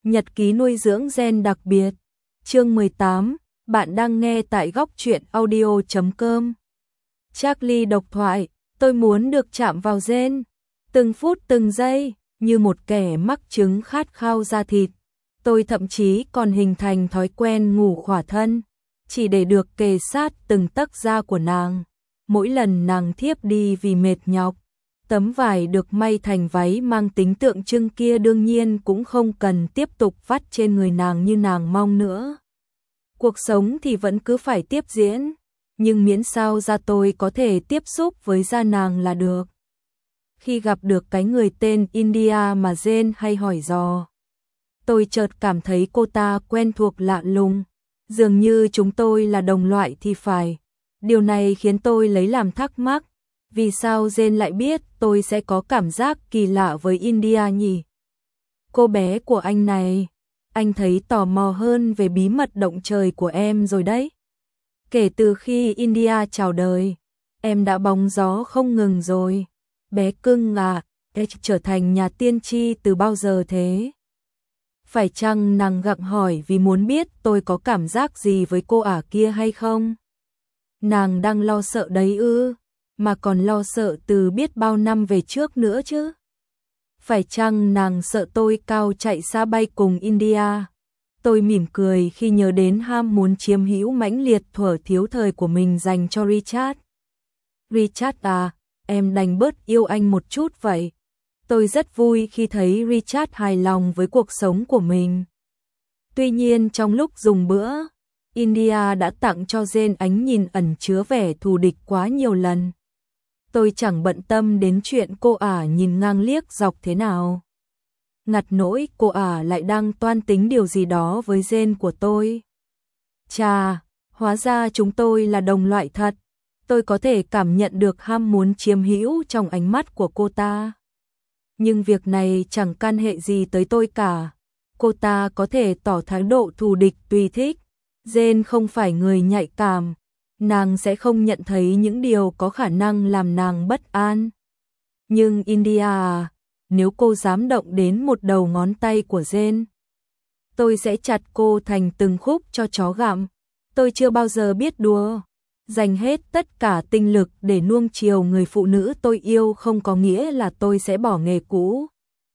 Nhật ký nuôi dưỡng gen đặc biệt. Chương 18, bạn đang nghe tại góc truyện audio.com. Charlie độc thoại, tôi muốn được chạm vào gen, từng phút từng giây, như một kẻ mắc chứng khát khao da thịt. Tôi thậm chí còn hình thành thói quen ngủ khỏa thân, chỉ để được kề sát từng tấc da của nàng. Mỗi lần nàng thiếp đi vì mệt nhọc, tấm vải được may thành váy mang tính tượng trưng kia đương nhiên cũng không cần tiếp tục vắt trên người nàng như nàng mong nữa. Cuộc sống thì vẫn cứ phải tiếp diễn, nhưng miễn sao da tôi có thể tiếp xúc với da nàng là được. Khi gặp được cái người tên India mà Jane hay hỏi dò, tôi chợt cảm thấy cô ta quen thuộc lạ lùng, dường như chúng tôi là đồng loại thì phải. Điều này khiến tôi lấy làm thắc mắc, vì sao Jane lại biết tôi sẽ có cảm giác kỳ lạ với India nhỉ? Cô bé của anh này, anh thấy tò mò hơn về bí mật động trời của em rồi đấy. Kể từ khi India chào đời, em đã bóng gió không ngừng rồi. Bé cưng à, em trở thành nhà tiên tri từ bao giờ thế? Phải chăng nàng gặng hỏi vì muốn biết tôi có cảm giác gì với cô ả kia hay không? Nàng đang lo sợ đấy ư, mà còn lo sợ từ biết bao năm về trước nữa chứ. Phải chăng nàng sợ tôi cao chạy xa bay cùng India? Tôi mỉm cười khi nhớ đến ham muốn chiếm hữu mãnh liệt thuở thiếu thời của mình dành cho Richard. Richard à, em đành bớt yêu anh một chút vậy. Tôi rất vui khi thấy Richard hài lòng với cuộc sống của mình. Tuy nhiên trong lúc dùng bữa, India đã tặng cho Jane ánh nhìn ẩn chứa vẻ thù địch quá nhiều lần. Tôi chẳng bận tâm đến chuyện cô ả nhìn ngang liếc dọc thế nào. Ngặt nỗi cô ả lại đang toan tính điều gì đó với Jane của tôi. Chà, hóa ra chúng tôi là đồng loại thật. Tôi có thể cảm nhận được ham muốn chiếm hữu trong ánh mắt của cô ta. Nhưng việc này chẳng can hệ gì tới tôi cả. Cô ta có thể tỏ thái độ thù địch tùy thích. Jane không phải người nhạy cảm. Nàng sẽ không nhận thấy những điều có khả năng làm nàng bất an. Nhưng India à, nếu cô dám động đến một đầu ngón tay của Jane, tôi sẽ chặt cô thành từng khúc cho chó gặm. Tôi chưa bao giờ biết đùa. Dành hết tất cả tinh lực để nuông chiều người phụ nữ tôi yêu không có nghĩa là tôi sẽ bỏ nghề cũ.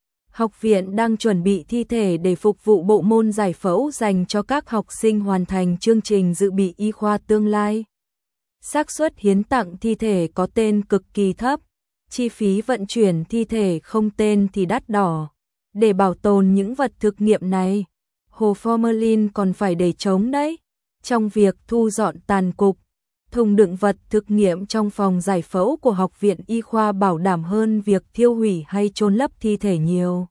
Học viện đang chuẩn bị thi thể để phục vụ bộ môn giải phẫu dành cho các học sinh hoàn thành chương trình dự bị y khoa tương lai. Xác suất hiến tặng thi thể có tên cực kỳ thấp, chi phí vận chuyển thi thể không tên thì đắt đỏ. Để bảo tồn những vật thực nghiệm này, hồ formalin còn phải để trống đấy. Trong việc thu dọn tàn cục, thùng đựng vật thực nghiệm trong phòng giải phẫu của Học viện Y khoa bảo đảm hơn việc thiêu hủy hay chôn lấp thi thể nhiều.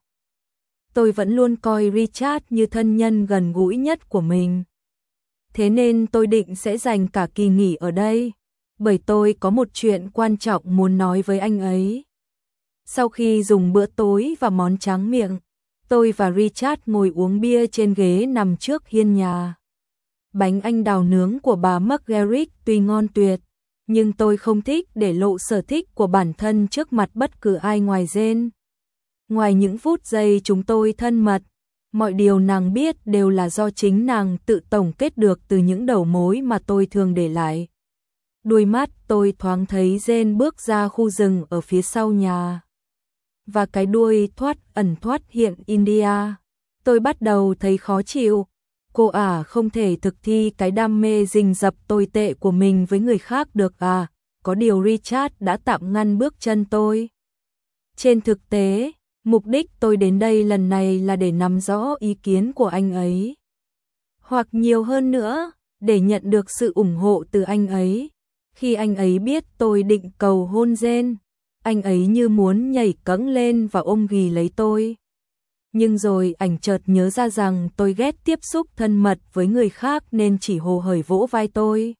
Tôi vẫn luôn coi Richard như thân nhân gần gũi nhất của mình. Thế nên tôi định sẽ dành cả kỳ nghỉ ở đây, bởi tôi có một chuyện quan trọng muốn nói với anh ấy. Sau khi dùng bữa tối và món tráng miệng, tôi và Richard ngồi uống bia trên ghế nằm trước hiên nhà. Bánh anh đào nướng của bà Margaret tuy ngon tuyệt, nhưng tôi không thích để lộ sở thích của bản thân trước mặt bất cứ ai ngoài Jane. Ngoài những phút giây chúng tôi thân mật, mọi điều nàng biết đều là do chính nàng tự tổng kết được từ những đầu mối mà tôi thường để lại. Đuôi mắt tôi thoáng thấy Jane bước ra khu rừng ở phía sau nhà. Và cái đuôi ẩn thoát hiện India. Tôi bắt đầu thấy khó chịu. Cô ả không thể thực thi cái đam mê rình rập tồi tệ của mình với người khác được à? Có điều Richard đã tạm ngăn bước chân tôi. Trên thực tế, mục đích tôi đến đây lần này là để nắm rõ ý kiến của anh ấy. Hoặc nhiều hơn nữa, để nhận được sự ủng hộ từ anh ấy. Khi anh ấy biết tôi định cầu hôn Jane, anh ấy như muốn nhảy cẫng lên và ôm ghì lấy tôi. Nhưng rồi ảnh chợt nhớ ra rằng tôi ghét tiếp xúc thân mật với người khác nên chỉ hồ hởi vỗ vai tôi.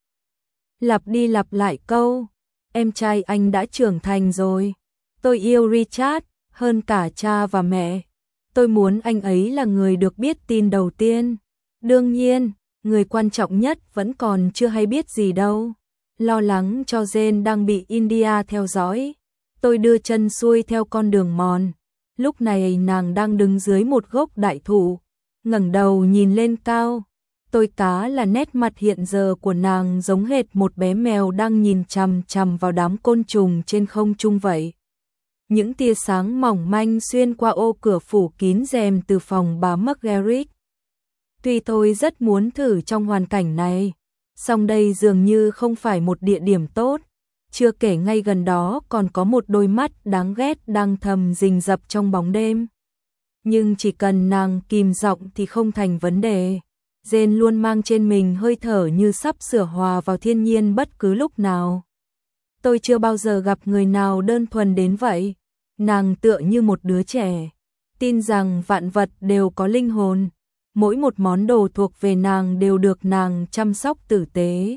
Lặp đi lặp lại câu, em trai anh đã trưởng thành rồi. Tôi yêu Richard hơn cả cha và mẹ. Tôi muốn anh ấy là người được biết tin đầu tiên. Đương nhiên, người quan trọng nhất vẫn còn chưa hay biết gì đâu. Lo lắng cho Jane đang bị India theo dõi, tôi đưa chân xuôi theo con đường mòn. Lúc này nàng đang đứng dưới một gốc đại thụ, ngẩng đầu nhìn lên cao. Tôi cá là nét mặt hiện giờ của nàng giống hệt một bé mèo đang nhìn chằm chằm vào đám côn trùng trên không trung vậy. Những tia sáng mỏng manh xuyên qua ô cửa phủ kín rèm từ phòng bà Margaret. Tuy tôi rất muốn thử trong hoàn cảnh này, song đây dường như không phải một địa điểm tốt, chưa kể ngay gần đó còn có một đôi mắt đáng ghét đang thầm rình rập trong bóng đêm. Nhưng chỉ cần nàng kìm giọng thì không thành vấn đề. Jane luôn mang trên mình hơi thở như sắp sửa hòa vào thiên nhiên bất cứ lúc nào. Tôi chưa bao giờ gặp người nào đơn thuần đến vậy. Nàng tựa như một đứa trẻ, tin rằng vạn vật đều có linh hồn. Mỗi một món đồ thuộc về nàng đều được nàng chăm sóc tử tế.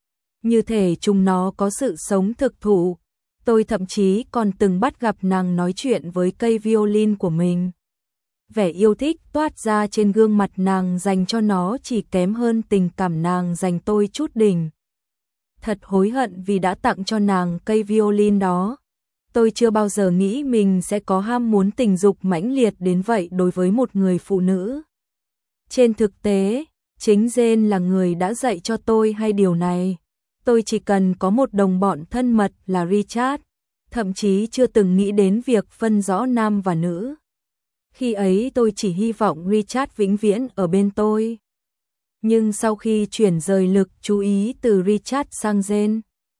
Như thể chúng nó có sự sống thực thụ. Tôi thậm chí còn từng bắt gặp nàng nói chuyện với cây violin của mình. Vẻ yêu thích toát ra trên gương mặt nàng dành cho nó chỉ kém hơn tình cảm nàng dành tôi chút đỉnh. Thật hối hận vì đã tặng cho nàng cây violin đó. Tôi chưa bao giờ nghĩ mình sẽ có ham muốn tình dục mãnh liệt đến vậy đối với một người phụ nữ. Trên thực tế, chính Jane là người đã dạy cho tôi hay điều này. Tôi chỉ cần có một đồng bọn thân mật là Richard, thậm chí chưa từng nghĩ đến việc phân rõ nam và nữ. Khi ấy tôi chỉ hy vọng Richard vĩnh viễn ở bên tôi. Nhưng sau khi chuyển rời lực chú ý từ Richard sang Jane,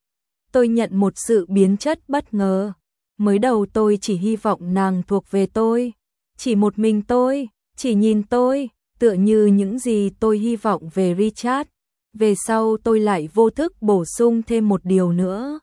tôi nhận một sự biến chất bất ngờ. Mới đầu tôi chỉ hy vọng nàng thuộc về tôi, chỉ một mình tôi, chỉ nhìn tôi, tựa như những gì tôi hy vọng về Richard. Về sau tôi lại vô thức bổ sung thêm một điều nữa.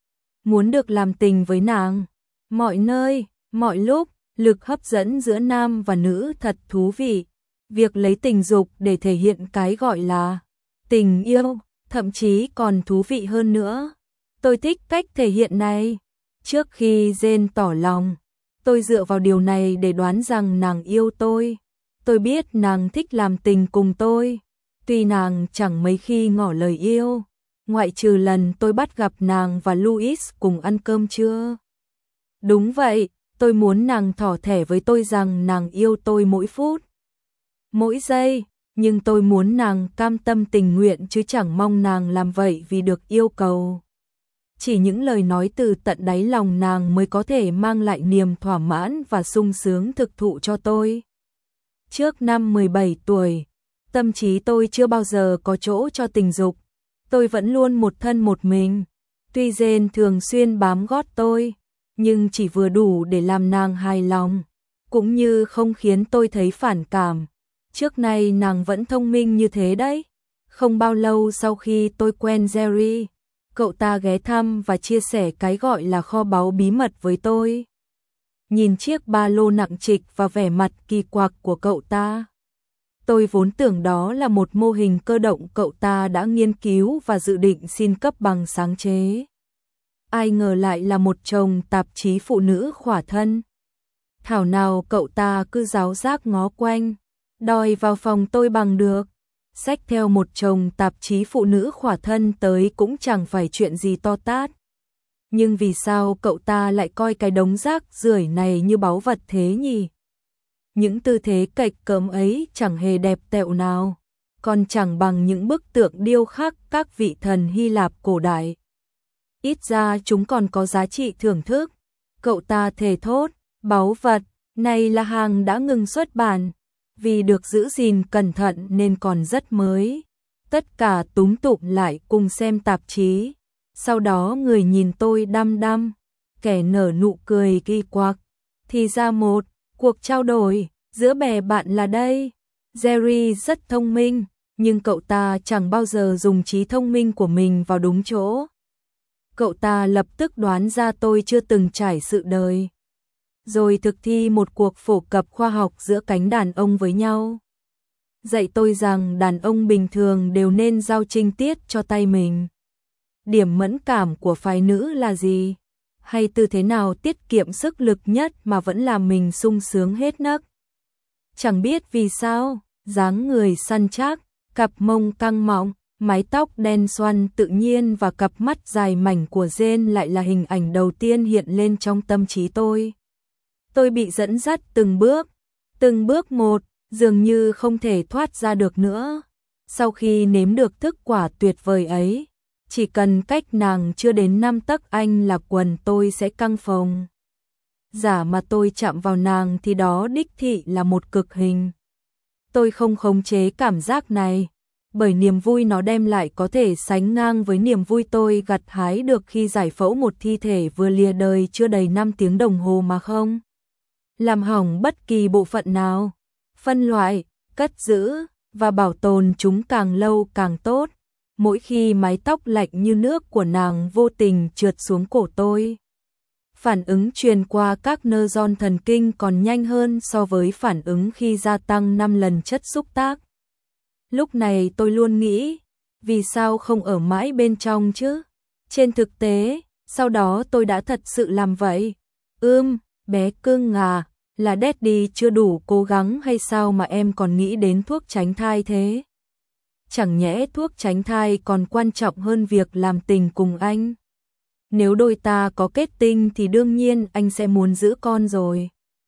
Muốn được làm tình với nàng, mọi nơi, mọi lúc, lực hấp dẫn giữa nam và nữ thật thú vị. Việc lấy tình dục để thể hiện cái gọi là tình yêu, thậm chí còn thú vị hơn nữa. Tôi thích cách thể hiện này. Trước khi Jane tỏ lòng, tôi dựa vào điều này để đoán rằng nàng yêu tôi. Tôi biết nàng thích làm tình cùng tôi. Tuy nàng chẳng mấy khi ngỏ lời yêu, ngoại trừ lần tôi bắt gặp nàng và Louis cùng ăn cơm trưa. Đúng vậy, tôi muốn nàng thỏ thẻ với tôi rằng nàng yêu tôi mỗi phút, mỗi giây, nhưng tôi muốn nàng cam tâm tình nguyện chứ chẳng mong nàng làm vậy vì được yêu cầu. Chỉ những lời nói từ tận đáy lòng nàng mới có thể mang lại niềm thỏa mãn và sung sướng thực thụ cho tôi. Trước năm 17 tuổi, tâm trí tôi chưa bao giờ có chỗ cho tình dục. Tôi vẫn luôn một thân một mình. Tuy Jane thường xuyên bám gót tôi, nhưng chỉ vừa đủ để làm nàng hài lòng, cũng như không khiến tôi thấy phản cảm. Trước nay nàng vẫn thông minh như thế đấy. Không bao lâu sau khi tôi quen Jerry, cậu ta ghé thăm và chia sẻ cái gọi là kho báu bí mật với tôi. Nhìn chiếc ba lô nặng trịch và vẻ mặt kỳ quặc của cậu ta, tôi vốn tưởng đó là một mô hình cơ động cậu ta đã nghiên cứu và dự định xin cấp bằng sáng chế. Ai ngờ lại là một chồng tạp chí phụ nữ khỏa thân. Thảo nào cậu ta cứ giáo giác ngó quanh, đòi vào phòng tôi bằng được. Xách theo một chồng tạp chí phụ nữ khỏa thân tới cũng chẳng phải chuyện gì to tát. Nhưng vì sao cậu ta lại coi cái đống rác rưởi này như báu vật thế nhỉ? Những tư thế cạch cỡm ấy chẳng hề đẹp tẹo nào, còn chẳng bằng những bức tượng điêu khắc các vị thần Hy Lạp cổ đại. Ít ra chúng còn có giá trị thưởng thức. Cậu ta thề thốt, báu vật này là hàng đã ngừng xuất bản, vì được giữ gìn cẩn thận nên còn rất mới. Tất cả túm tụm lại cùng xem tạp chí. Sau đó người nhìn tôi đăm đăm, kẻ nở nụ cười kỳ quặc. Thì ra một cuộc trao đổi giữa bè bạn là đây. Jerry rất thông minh, nhưng cậu ta chẳng bao giờ dùng trí thông minh của mình vào đúng chỗ. Cậu ta lập tức đoán ra tôi chưa từng trải sự đời, rồi thực thi một cuộc phổ cập khoa học giữa cánh đàn ông với nhau. Dạy tôi rằng đàn ông bình thường đều nên giao trinh tiết cho tay mình. Điểm mẫn cảm của phái nữ là gì? Hay tư thế nào tiết kiệm sức lực nhất mà vẫn làm mình sung sướng hết nấc? Chẳng biết vì sao, dáng người săn chắc, cặp mông căng mọng, mái tóc đen xoăn tự nhiên và cặp mắt dài mảnh của Jane lại là hình ảnh đầu tiên hiện lên trong tâm trí tôi. Tôi bị dẫn dắt từng bước một, dường như không thể thoát ra được nữa. Sau khi nếm được thức quả tuyệt vời ấy, chỉ cần cách nàng chưa đến 5 tấc anh là quần tôi sẽ căng phồng. Giả mà tôi chạm vào nàng thì đó đích thị là một cực hình. Tôi không khống chế cảm giác này, bởi niềm vui nó đem lại có thể sánh ngang với niềm vui tôi gặt hái được khi giải phẫu một thi thể vừa lìa đời chưa đầy 5 tiếng đồng hồ mà không làm hỏng bất kỳ bộ phận nào. Phân loại, cất giữ và bảo tồn chúng càng lâu càng tốt. Mỗi khi mái tóc lạnh như nước của nàng vô tình trượt xuống cổ tôi, phản ứng truyền qua các neuron thần kinh còn nhanh hơn so với phản ứng khi gia tăng 5 lần chất xúc tác. Lúc này tôi luôn nghĩ, vì sao không ở mãi bên trong chứ? Trên thực tế, sau đó tôi đã thật sự làm vậy. Bé cưng à, là Daddy chưa đủ cố gắng hay sao mà em còn nghĩ đến thuốc tránh thai thế? Chẳng nhẽ thuốc tránh thai còn quan trọng hơn việc làm tình cùng anh? Nếu đôi ta có kết tinh thì đương nhiên anh sẽ muốn giữ con rồi.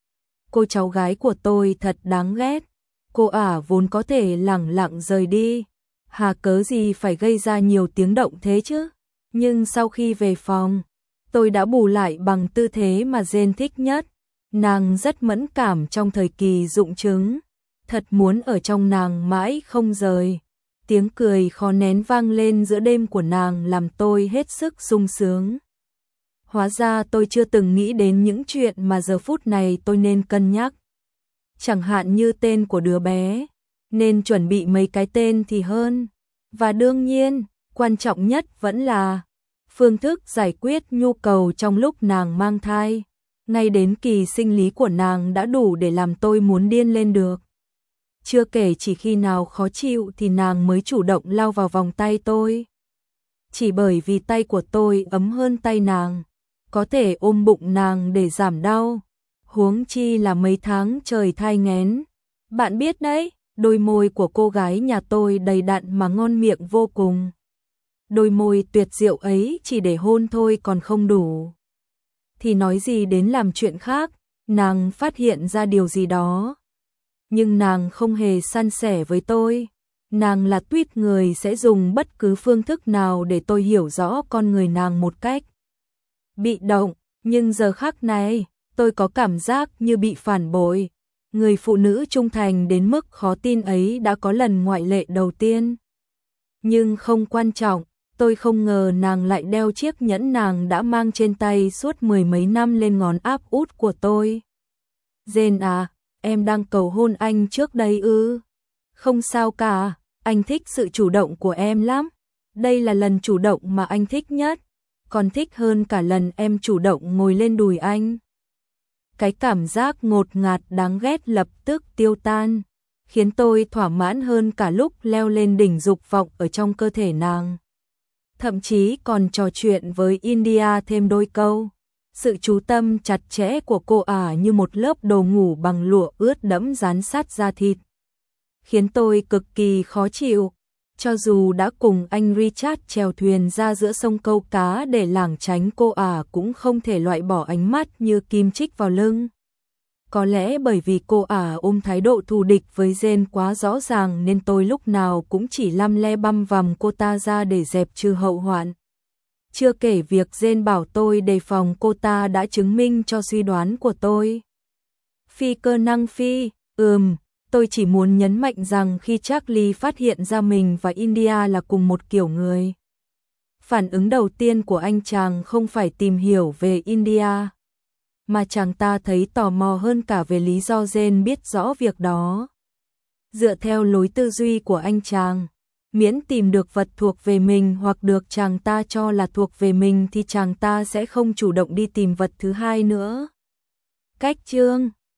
Cô cháu gái của tôi thật đáng ghét. Cô ả vốn có thể lẳng lặng rời đi, hà cớ gì phải gây ra nhiều tiếng động thế chứ? Nhưng sau khi về phòng, tôi đã bù lại bằng tư thế mà Jane thích nhất. Nàng rất mẫn cảm trong thời kỳ rụng trứng, thật muốn ở trong nàng mãi không rời. Tiếng cười khó nén vang lên giữa đêm của nàng làm tôi hết sức sung sướng. Hóa ra tôi chưa từng nghĩ đến những chuyện mà giờ phút này tôi nên cân nhắc. Chẳng hạn như tên của đứa bé, nên chuẩn bị mấy cái tên thì hơn. Và đương nhiên, quan trọng nhất vẫn là phương thức giải quyết nhu cầu trong lúc nàng mang thai. Ngay đến kỳ sinh lý của nàng đã đủ để làm tôi muốn điên lên được. Chưa kể chỉ khi nào khó chịu thì nàng mới chủ động lao vào vòng tay tôi. Chỉ bởi vì tay của tôi ấm hơn tay nàng, có thể ôm bụng nàng để giảm đau. Huống chi là mấy tháng trời thai nghén. Bạn biết đấy, đôi môi của cô gái nhà tôi đầy đặn mà ngon miệng vô cùng. Đôi môi tuyệt diệu ấy chỉ để hôn thôi còn không đủ. Thì nói gì đến làm chuyện khác, nàng phát hiện ra điều gì đó. Nhưng nàng không hề san sẻ với tôi. Nàng là tuýp người sẽ dùng bất cứ phương thức nào để tôi hiểu rõ con người nàng một cách bị động. Nhưng giờ khắc này, tôi có cảm giác như bị phản bội. Người phụ nữ trung thành đến mức khó tin ấy đã có lần ngoại lệ đầu tiên. Nhưng không quan trọng, tôi không ngờ nàng lại đeo chiếc nhẫn nàng đã mang trên tay suốt 10 mấy năm lên ngón áp út của tôi. Jane à, em đang cầu hôn anh trước đây ư? Không sao cả, anh thích sự chủ động của em lắm. Đây là lần chủ động mà anh thích nhất, còn thích hơn cả lần em chủ động ngồi lên đùi anh. Cái cảm giác ngột ngạt đáng ghét lập tức tiêu tan, khiến tôi thỏa mãn hơn cả lúc leo lên đỉnh dục vọng ở trong cơ thể nàng. Thậm chí còn trò chuyện với India thêm đôi câu. Sự chú tâm chặt chẽ của cô ả như một lớp đồ ngủ bằng lụa ướt đẫm dán sát da thịt, khiến tôi cực kỳ khó chịu. Cho dù đã cùng anh Richard chèo thuyền ra giữa sông câu cá để lảng tránh cô ả cũng không thể loại bỏ ánh mắt như kim chích vào lưng. Có lẽ bởi vì cô ả ôm thái độ thù địch với Jane quá rõ ràng nên tôi lúc nào cũng chỉ lăm le băm vằm cô ta ra để dẹp trừ hậu hoạn. Chưa kể việc Jane bảo tôi đề phòng cô ta đã chứng minh cho suy đoán của tôi. Phi cơ năng phi, tôi chỉ muốn nhấn mạnh rằng khi Charlie phát hiện ra mình và India là cùng một kiểu người, phản ứng đầu tiên của anh chàng không phải tìm hiểu về India, mà chàng ta thấy tò mò hơn cả về lý do Jane biết rõ việc đó. Dựa theo lối tư duy của anh chàng, miễn tìm được vật thuộc về mình hoặc được chàng ta cho là thuộc về mình thì chàng ta sẽ không chủ động đi tìm vật thứ hai nữa. Cách chương